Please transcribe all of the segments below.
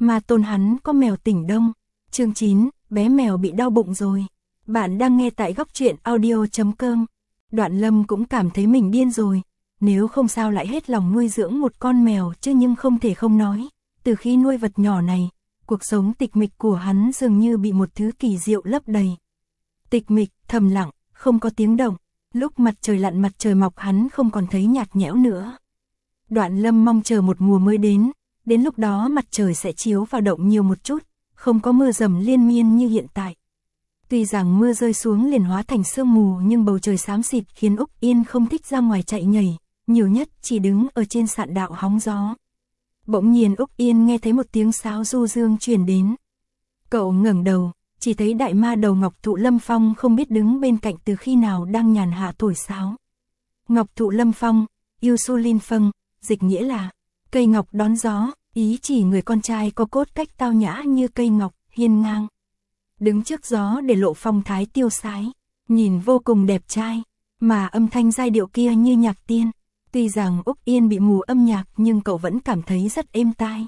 mà tôn hắn có mèo tỉnh đông. Chương 9, bé mèo bị đau bụng rồi. Bạn đang nghe tại góc truyện audio.com. Đoạn Lâm cũng cảm thấy mình điên rồi. Nếu không sao lại hết lòng nuôi dưỡng một con mèo chứ, nhưng không thể không nói. Từ khi nuôi vật nhỏ này, cuộc sống tịch mịch của hắn dường như bị một thứ kỳ diệu lấp đầy. Tịch mịch, thầm lặng, không có tiếng động. Lúc mặt trời lặn mặt trời mọc hắn không còn thấy nhạt nhẽo nữa. Đoạn Lâm mong chờ một mùa mới đến lúc đó mặt trời sẽ chiếu vào động nhiều một chút, không có mưa dầm liên miên như hiện tại. Tuy rằng mưa rơi xuống liền hóa thành sương mù, nhưng bầu trời xám xịt khiến Úc Yên không thích ra ngoài chạy nhảy, nhiều nhất chỉ đứng ở trên sạn đạo hóng gió. Bỗng nhiên Úc Yên nghe thấy một tiếng sáo du dương truyền đến. Cậu ngẩng đầu, chỉ thấy đại ma đầu Ngọc Thụ Lâm Phong không biết đứng bên cạnh từ khi nào đang nhàn hạ thổi sáo. Ngọc Thụ Lâm Phong, yêu su linh phân, dịch nghĩa là cây ngọc đón gió, ý chỉ người con trai có cốt cách tao nhã như cây ngọc, hiên ngang. Đứng trước gió để lộ phong thái tiêu sái, nhìn vô cùng đẹp trai, mà âm thanh giai điệu kia như nhạc tiên. Tuy rằng Úc Yên bị mù âm nhạc nhưng cậu vẫn cảm thấy rất êm tai.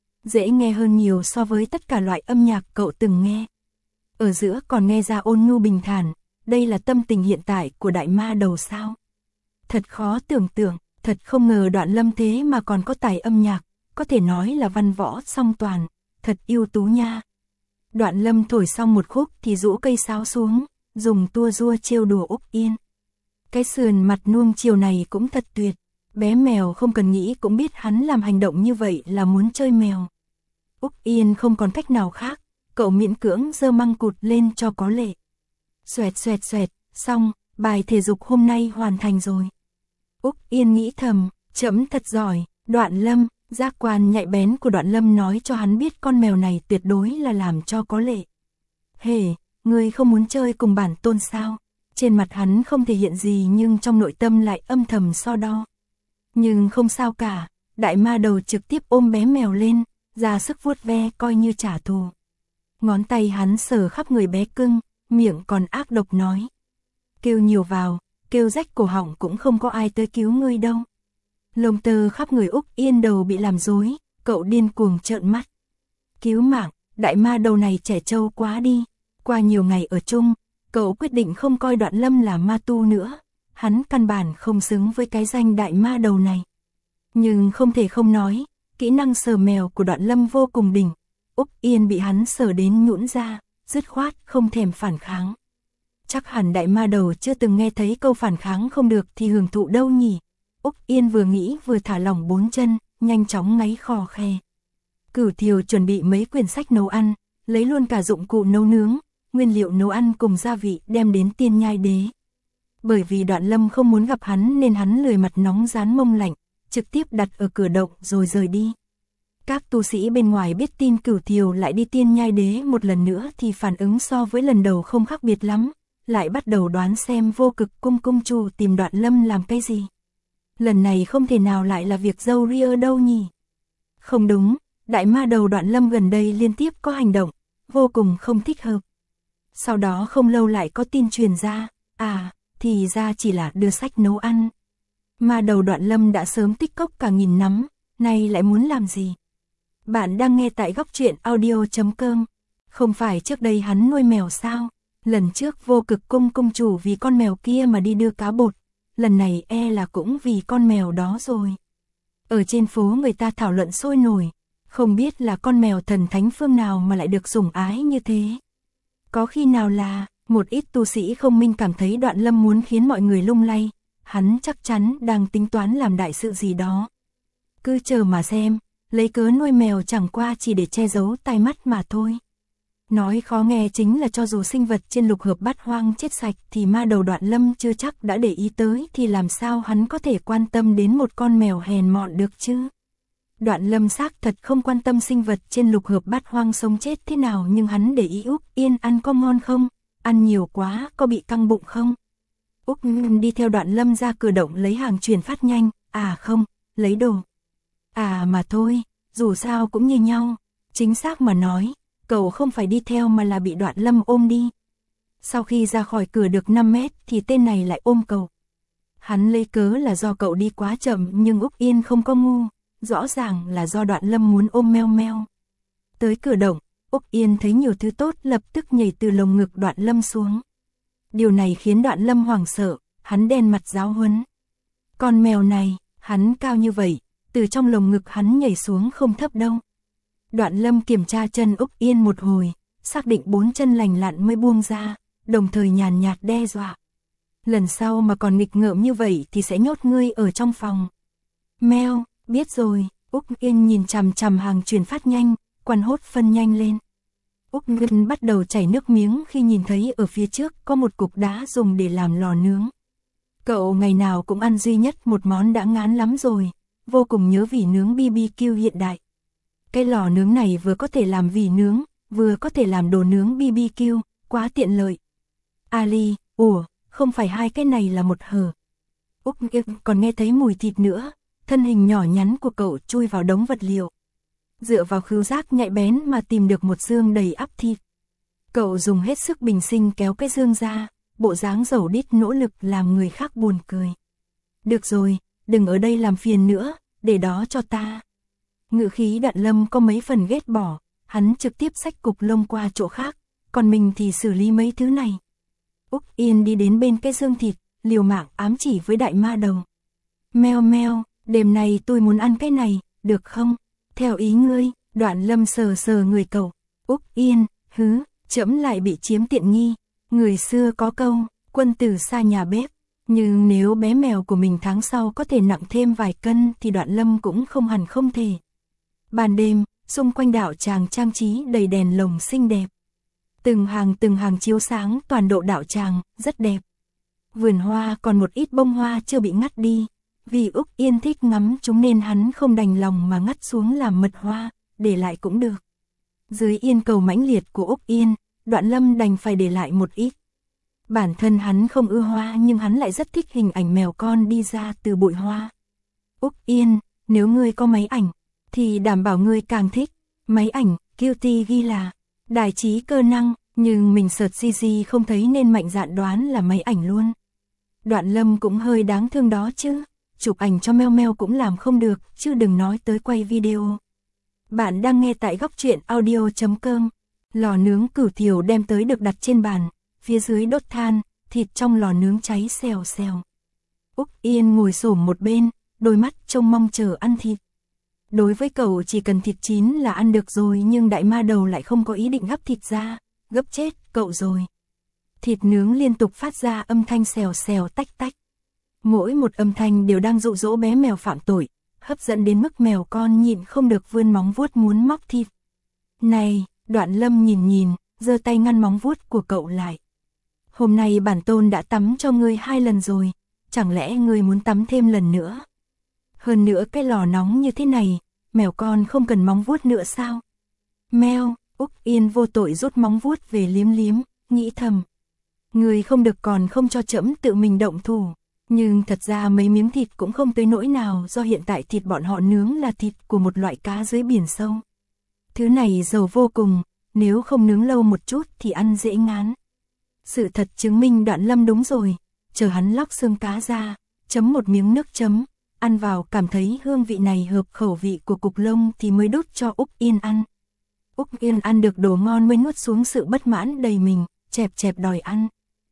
Dễ nghe hơn nhiều so với tất cả loại âm nhạc cậu từng nghe. Ở giữa còn nghe ra ôn nhu bình thản, đây là tâm tình hiện tại của đại ma đầu sao? Thật khó tưởng tượng, thật không ngờ Đoạn Lâm thế mà còn có tài âm nhạc, có thể nói là văn võ song toàn, thật ưu tú nha. Đoạn Lâm thổi xong một khúc thì rũ cây sáo xuống, dùng tua rua trêu đùa Úc Yên. Cái sườn mặt nuông chiều này cũng thật tuyệt, bé mèo không cần nghĩ cũng biết hắn làm hành động như vậy là muốn chơi mèo. Úc Yên không còn cách nào khác, cậu miễn cưỡng giơ măng cụt lên cho có lệ. Xoẹt xoẹt xoẹt, xong, bài thể dục hôm nay hoàn thành rồi. Úc Yên nghĩ thầm, chấm thật giỏi. Đoạn Lâm, giác quan nhạy bén của Đoạn Lâm nói cho hắn biết con mèo này tuyệt đối là làm cho có lệ. Hề, ngươi không muốn chơi cùng bản tôn sao? Trên mặt hắn không thể hiện gì nhưng trong nội tâm lại âm thầm so đo. Nhưng không sao cả, đại ma đầu trực tiếp ôm bé mèo lên, ra sức vuốt ve coi như trả thù. Ngón tay hắn sờ khắp người bé cưng, miệng còn ác độc nói. Kêu nhiều vào, kêu rách cổ họng cũng không có ai tới cứu ngươi đâu. Lông tơ khắp người Úc Yên đầu bị làm rối, cậu điên cuồng trợn mắt. Cứu mạng, đại ma đầu này trẻ trâu quá đi. Qua nhiều ngày ở chung, cậu quyết định không coi Đoạn Lâm là ma tu nữa. Hắn căn bản không xứng với cái danh đại ma đầu này. Nhưng không thể không nói, kỹ năng sờ mèo của Đoạn Lâm vô cùng đỉnh. Úc Yên bị hắn sờ đến nhũn ra, dứt khoát không thèm phản kháng. Chắc hẳn đại ma đầu chưa từng nghe thấy câu phản kháng không được thì hưởng thụ đâu nhỉ. Úc Yên vừa nghĩ vừa thả lỏng bốn chân, nhanh chóng ngáy khò khe. Cửu Thiều chuẩn bị mấy quyển sách nấu ăn, lấy luôn cả dụng cụ nấu nướng, nguyên liệu nấu ăn cùng gia vị đem đến Tiên Nhai Đế. Bởi vì Đoạn Lâm không muốn gặp hắn nên hắn lười mặt nóng rán mông lạnh, trực tiếp đặt ở cửa động rồi rời đi. Các tu sĩ bên ngoài biết tin Cửu Thiều lại đi Tiên Nhai Đế một lần nữa thì phản ứng so với lần đầu không khác biệt lắm, lại bắt đầu đoán xem Vô Cực cung cung chủ tìm Đoạn Lâm làm cái gì. Lần này không thể nào lại là việc dâu ria đâu nhỉ. Không đúng, đại ma đầu Đoạn Lâm gần đây liên tiếp có hành động, vô cùng không thích hợp. Sau đó không lâu lại có tin truyền ra, thì ra chỉ là đưa sách nấu ăn. Ma đầu Đoạn Lâm đã sớm tích cốc cả nghìn năm, nay lại muốn làm gì? Bạn đang nghe tại góc truyện audio.com. Không phải trước đây hắn nuôi mèo sao? Lần trước Vô Cực cung cung chủ vì con mèo kia mà đi đưa cá bột, lần này là cũng vì con mèo đó rồi. Ở trên phố người ta thảo luận sôi nổi, không biết là con mèo thần thánh phương nào mà lại được sủng ái như thế. Có khi nào là một ít tu sĩ không minh cảm thấy Đoạn Lâm muốn khiến mọi người lung lay, hắn chắc chắn đang tính toán làm đại sự gì đó. Cứ chờ mà xem, lấy cớ nuôi mèo chẳng qua chỉ để che giấu tai mắt mà thôi. Nói khó nghe chính là cho dù sinh vật trên lục hợp bát hoang chết sạch thì ma đầu Đoạn Lâm chưa chắc đã để ý tới, thì làm sao hắn có thể quan tâm đến một con mèo hèn mọn được chứ. Đoạn Lâm xác thật không quan tâm sinh vật trên lục hợp bát hoang sống chết thế nào, nhưng hắn để ý Úc Yên ăn có ngon không, ăn nhiều quá có bị căng bụng không. Úc đi theo Đoạn Lâm ra cửa động lấy hàng chuyển phát nhanh, không, lấy đồ. Mà thôi, dù sao cũng như nhau, chính xác mà nói, cậu không phải đi theo mà là bị Đoạn Lâm ôm đi. Sau khi ra khỏi cửa được 5 mét thì tên này lại ôm cậu. Hắn lấy cớ là do cậu đi quá chậm, nhưng Úc Yên không có ngu, rõ ràng là do Đoạn Lâm muốn ôm meo meo. Tới cửa động, Úc Yên thấy nhiều thứ tốt lập tức nhảy từ lồng ngực Đoạn Lâm xuống. Điều này khiến Đoạn Lâm hoảng sợ, hắn đen mặt giáo huấn. Con mèo này, hắn cao như vậy, từ trong lồng ngực hắn nhảy xuống không thấp đâu. Đoạn Lâm kiểm tra chân Úc Yên một hồi, xác định 4 chân lành lặn mới buông ra, đồng thời nhàn nhạt đe dọa. Lần sau mà còn nghịch ngợm như vậy thì sẽ nhốt ngươi ở trong phòng. Mèo, biết rồi. Úc Yên nhìn chằm chằm hàng truyền phát nhanh, quằn hốt phân nhanh lên. Úc Yên bắt đầu chảy nước miếng khi nhìn thấy ở phía trước có một cục đá dùng để làm lò nướng. Cậu ngày nào cũng ăn duy nhất một món đã ngán lắm rồi, vô cùng nhớ vỉ nướng BBQ hiện đại. Cái lò nướng này vừa có thể làm vỉ nướng, vừa có thể làm đồ nướng BBQ, quá tiện lợi. Ali, không phải hai cái này là một hở. Úc Yên còn nghe thấy mùi thịt nữa, thân hình nhỏ nhắn của cậu chui vào đống vật liệu. Dựa vào khứu giác nhạy bén mà tìm được một xương đầy ắp thịt. Cậu dùng hết sức bình sinh kéo cái xương ra, bộ dáng dầu đít nỗ lực làm người khác buồn cười. Được rồi, đừng ở đây làm phiền nữa, để đó cho ta. Ngữ khí Đoạn Lâm có mấy phần ghét bỏ, hắn trực tiếp xách cục lông qua chỗ khác, còn mình thì xử lý mấy thứ này. Úc Yên đi đến bên cái xương thịt, liều mạng ám chỉ với đại ma đầu. Meo meo, đêm nay tôi muốn ăn cái này, được không? Theo ý ngươi. Đoạn Lâm sờ sờ người cậu. Úc Yên, trẫm lại bị chiếm tiện nghi. Người xưa có câu, quân tử xa nhà bếp. Nhưng nếu bé mèo của mình tháng sau có thể nặng thêm vài cân thì Đoạn Lâm cũng không hẳn không thể. Ban đêm, xung quanh đạo tràng trang trí đầy đèn lồng xinh đẹp. Từng hàng chiếu sáng toàn độ đạo tràng, rất đẹp. Vườn hoa còn một ít bông hoa chưa bị ngắt đi. Vì Úc Yên thích ngắm chúng nên hắn không đành lòng mà ngắt xuống làm mật hoa, để lại cũng được. Dưới yên cầu mãnh liệt của Úc Yên, Đoạn Lâm đành phải để lại một ít. Bản thân hắn không ưa hoa nhưng hắn lại rất thích hình ảnh mèo con đi ra từ bụi hoa. Úc Yên, nếu ngươi có máy ảnh, thì đảm bảo ngươi càng thích. Máy ảnh, Qt ghi là đài trí cơ năng, nhưng mình search CG không thấy nên mạnh dạn đoán là máy ảnh luôn. Đoạn Lâm cũng hơi đáng thương đó chứ. Chụp ảnh cho meo meo cũng làm không được, chứ đừng nói tới quay video. Bạn đang nghe tại góc truyện audio.com. Lò nướng cửu thiểu đem tới được đặt trên bàn, phía dưới đốt than, thịt trong lò nướng cháy xèo xèo. Úc Yên ngồi xổm một bên, đôi mắt trông mong chờ ăn thịt. Đối với cậu chỉ cần thịt chín là ăn được rồi, nhưng đại ma đầu lại không có ý định gắp thịt ra, gấp chết cậu rồi. Thịt nướng liên tục phát ra âm thanh xèo xèo tách tách. Mỗi một âm thanh đều đang dụ dỗ bé mèo phạm tội, hấp dẫn đến mức mèo con nhịn không được vươn móng vuốt muốn móc thịt. Này, Đoạn Lâm nhìn, giơ tay ngăn móng vuốt của cậu lại. Hôm nay bản tôn đã tắm cho ngươi 2 lần rồi, chẳng lẽ ngươi muốn tắm thêm lần nữa? Hơn nữa cái lò nóng như thế này, mèo con không cần móng vuốt nữa sao? Meo, Úc Yên vô tội rút móng vuốt về liếm liếm, nghĩ thầm. Ngươi không được còn không cho trẫm tự mình động thủ. Nhưng thật ra mấy miếng thịt cũng không tới nỗi nào, do hiện tại thịt bọn họ nướng là thịt của một loại cá dưới biển sâu. Thứ này dầu vô cùng, nếu không nướng lâu một chút thì ăn dễ ngán. Sự thật chứng minh Đoạn Lâm đúng rồi, chờ hắn lóc xương cá ra, chấm một miếng nước chấm, ăn vào cảm thấy hương vị này hợp khẩu vị của cục lông thì mới đút cho Úc Yên ăn. Úc Yên ăn được đồ ngon mới nuốt xuống sự bất mãn đầy mình, chẹp chẹp đòi ăn.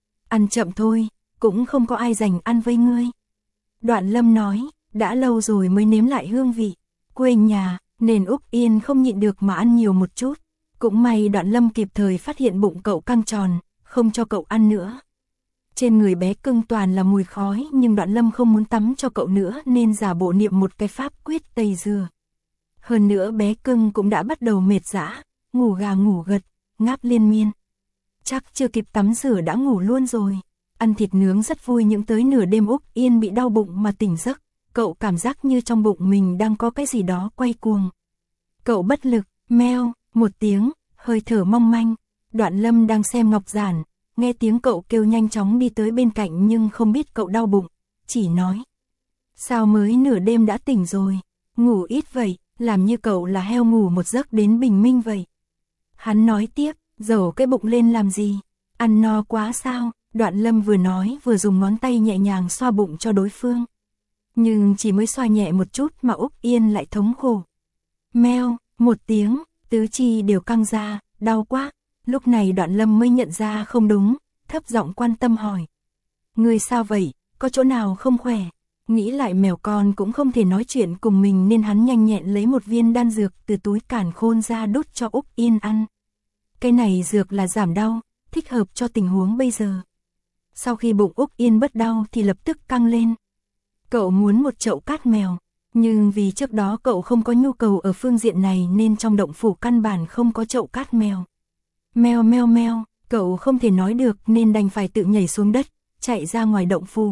Ăn chậm thôi. Cũng không có ai dành ăn với ngươi. Đoạn Lâm nói, đã lâu rồi mới nếm lại hương vị. Quê nhà, nên Úc Yên không nhịn được mà ăn nhiều một chút. Cũng may Đoạn Lâm kịp thời phát hiện bụng cậu căng tròn, không cho cậu ăn nữa. Trên người bé cưng toàn là mùi khói, nhưng Đoạn Lâm không muốn tắm cho cậu nữa nên giả bộ niệm một cái pháp quyết tẩy rửa. Hơn nữa bé cưng cũng đã bắt đầu mệt dã, ngủ gà ngủ gật, ngáp liên miên. Chắc chưa kịp tắm rửa đã ngủ luôn rồi. Ăn thịt nướng rất vui, nhưng tới nửa đêm Úc Yên bị đau bụng mà tỉnh giấc, cậu cảm giác như trong bụng mình đang có cái gì đó quay cuồng. Cậu bất lực, meo, một tiếng, hơi thở mong manh. Đoạn Lâm đang xem ngọc giản, nghe tiếng cậu kêu nhanh chóng đi tới bên cạnh nhưng không biết cậu đau bụng, chỉ nói. Sao mới nửa đêm đã tỉnh rồi, ngủ ít vậy, làm như cậu là heo ngủ một giấc đến bình minh vậy. Hắn nói tiếp, dầu cái bụng lên làm gì, ăn no quá sao? Đoạn Lâm vừa nói vừa dùng ngón tay nhẹ nhàng xoa bụng cho đối phương. Nhưng chỉ mới xoa nhẹ một chút mà Úc Yên lại thống khổ. Meo, một tiếng, tứ chi đều căng ra, đau quá. Lúc này Đoạn Lâm mới nhận ra không đúng, thấp giọng quan tâm hỏi. Người sao vậy, có chỗ nào không khỏe? Nghĩ lại mèo con cũng không thể nói chuyện cùng mình nên hắn nhanh nhẹn lấy một viên đan dược từ túi càn khôn ra đút cho Úc Yên ăn. Cái này dược là giảm đau, thích hợp cho tình huống bây giờ. Sau khi bụng Úc Yên bớt đau thì lập tức căng lên. Cậu muốn một chậu cát mèo, nhưng vì trước đó cậu không có nhu cầu ở phương diện này nên trong động phủ căn bản không có chậu cát mèo. Meo meo meo, cậu không thể nói được nên đành phải tự nhảy xuống đất, chạy ra ngoài động phủ.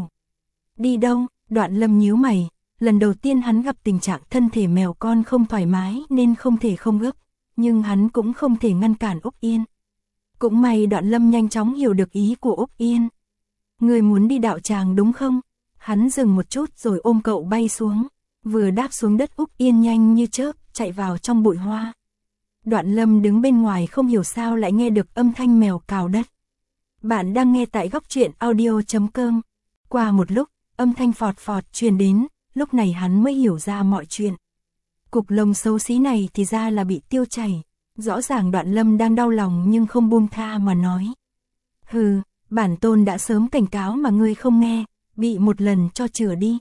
Đi đâu? Đoạn Lâm nhíu mày, lần đầu tiên hắn gặp tình trạng thân thể mèo con không thoải mái nên không thể không gấp, nhưng hắn cũng không thể ngăn cản Úc Yên. Cũng may Đoạn Lâm nhanh chóng hiểu được ý của Úc Yên. Người muốn đi đạo tràng đúng không? Hắn dừng một chút rồi ôm cậu bay xuống, vừa đáp xuống đất Úc Yên nhanh như chớp chạy vào trong bụi hoa. Đoạn Lâm đứng bên ngoài không hiểu sao lại nghe được âm thanh mèo cào đất. Bạn đang nghe tại Góc Truyện Audio.com. Qua một lúc, âm thanh phọt phọt truyền đến, lúc này hắn mới hiểu ra mọi chuyện. Cục lông xấu xí này thì ra là bị tiêu chảy. Rõ ràng Đoạn Lâm đang đau lòng nhưng không buông tha mà nói. Hừ, bản tôn đã sớm cảnh cáo mà ngươi không nghe, bị một lần cho chữa đi.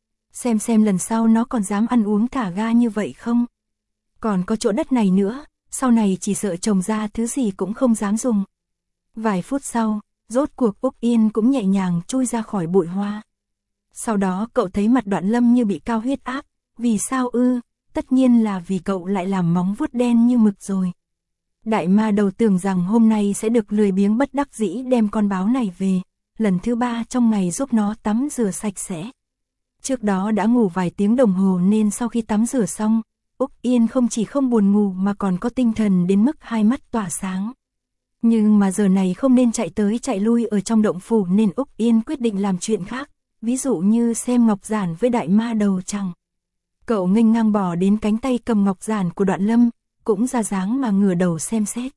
Xem lần sau nó còn dám ăn uống thả ga như vậy không? Còn có chỗ đất này nữa, sau này chỉ sợ trồng ra thứ gì cũng không dám dùng. Vài phút sau, rốt cuộc Úc Yên cũng nhẹ nhàng chui ra khỏi bụi hoa. Sau đó cậu thấy mặt Đoạn Lâm như bị cao huyết áp, vì sao ư? Tất nhiên là vì cậu lại làm móng vuốt đen như mực rồi. Đại ma đầu tưởng rằng hôm nay sẽ được lười biếng bất đắc dĩ đem con báo này về, lần thứ 3 trong ngày giúp nó tắm rửa sạch sẽ. Trước đó đã ngủ vài tiếng đồng hồ nên sau khi tắm rửa xong, Úc Yên không chỉ không buồn ngủ mà còn có tinh thần đến mức hai mắt tỏa sáng. Nhưng mà giờ này không nên chạy tới chạy lui ở trong động phủ nên Úc Yên quyết định làm chuyện khác, ví dụ như xem ngọc giản với đại ma đầu chẳng. Cậu nghênh ngang bò đến cánh tay cầm ngọc giản của Đoạn Lâm, cũng ra dáng mà ngửa đầu xem xét.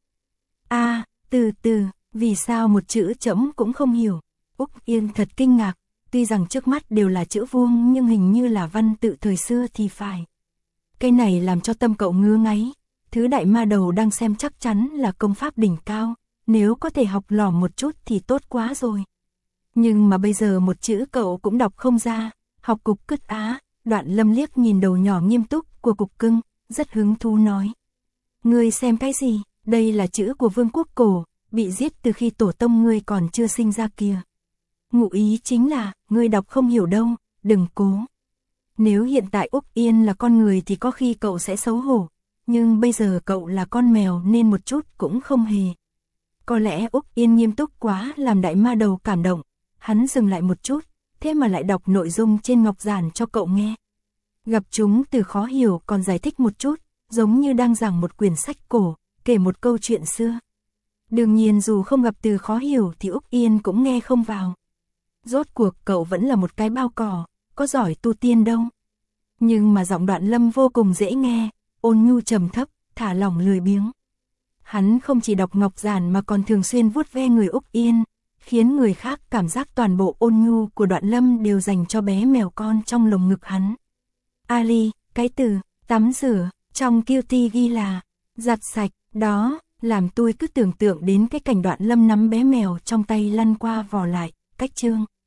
Từ từ, vì sao một chữ chấm cũng không hiểu? Úc Yên thật kinh ngạc, tuy rằng trước mắt đều là chữ vuông nhưng hình như là văn tự thời xưa thì phải. Cái này làm cho tâm cậu ngứa ngáy, thứ đại ma đầu đang xem chắc chắn là công pháp đỉnh cao, nếu có thể học lỏm một chút thì tốt quá rồi. Nhưng mà bây giờ một chữ cậu cũng đọc không ra, học cục cứt á. Đoạn Lâm liếc nhìn đầu nhỏ nghiêm túc của cục cưng, rất hứng thú nói. Ngươi xem cái gì, đây là chữ của vương quốc cổ, bị giết từ khi tổ tông ngươi còn chưa sinh ra kìa. Ngụ ý chính là, ngươi đọc không hiểu đâu, đừng cố. Nếu hiện tại Úc Yên là con người thì có khi cậu sẽ xấu hổ, nhưng bây giờ cậu là con mèo nên một chút cũng không hề. Có lẽ Úc Yên nghiêm túc quá làm đại ma đầu cảm động, hắn dừng lại một chút. Thế mà lại đọc nội dung trên ngọc giản cho cậu nghe. Gặp chúng từ khó hiểu còn giải thích một chút, giống như đang giảng một quyển sách cổ, kể một câu chuyện xưa. Đương nhiên dù không gặp từ khó hiểu thì Úc Yên cũng nghe không vào. Rốt cuộc cậu vẫn là một cái bao cỏ, có giỏi tu tiên đâu. Nhưng mà giọng Đoạn Lâm vô cùng dễ nghe, ôn nhu trầm thấp, thả lỏng lười biếng. Hắn không chỉ đọc ngọc giản mà còn thường xuyên vuốt ve người Úc Yên, khiến người khác cảm giác toàn bộ ôn nhu của Đoạn Lâm đều dành cho bé mèo con trong lồng ngực hắn. Ali, cái từ tắm rửa trong Cutie ghi là giặt sạch, đó làm tôi cứ tưởng tượng đến cái cảnh Đoạn Lâm nắm bé mèo trong tay lăn qua vò lại, cách chương.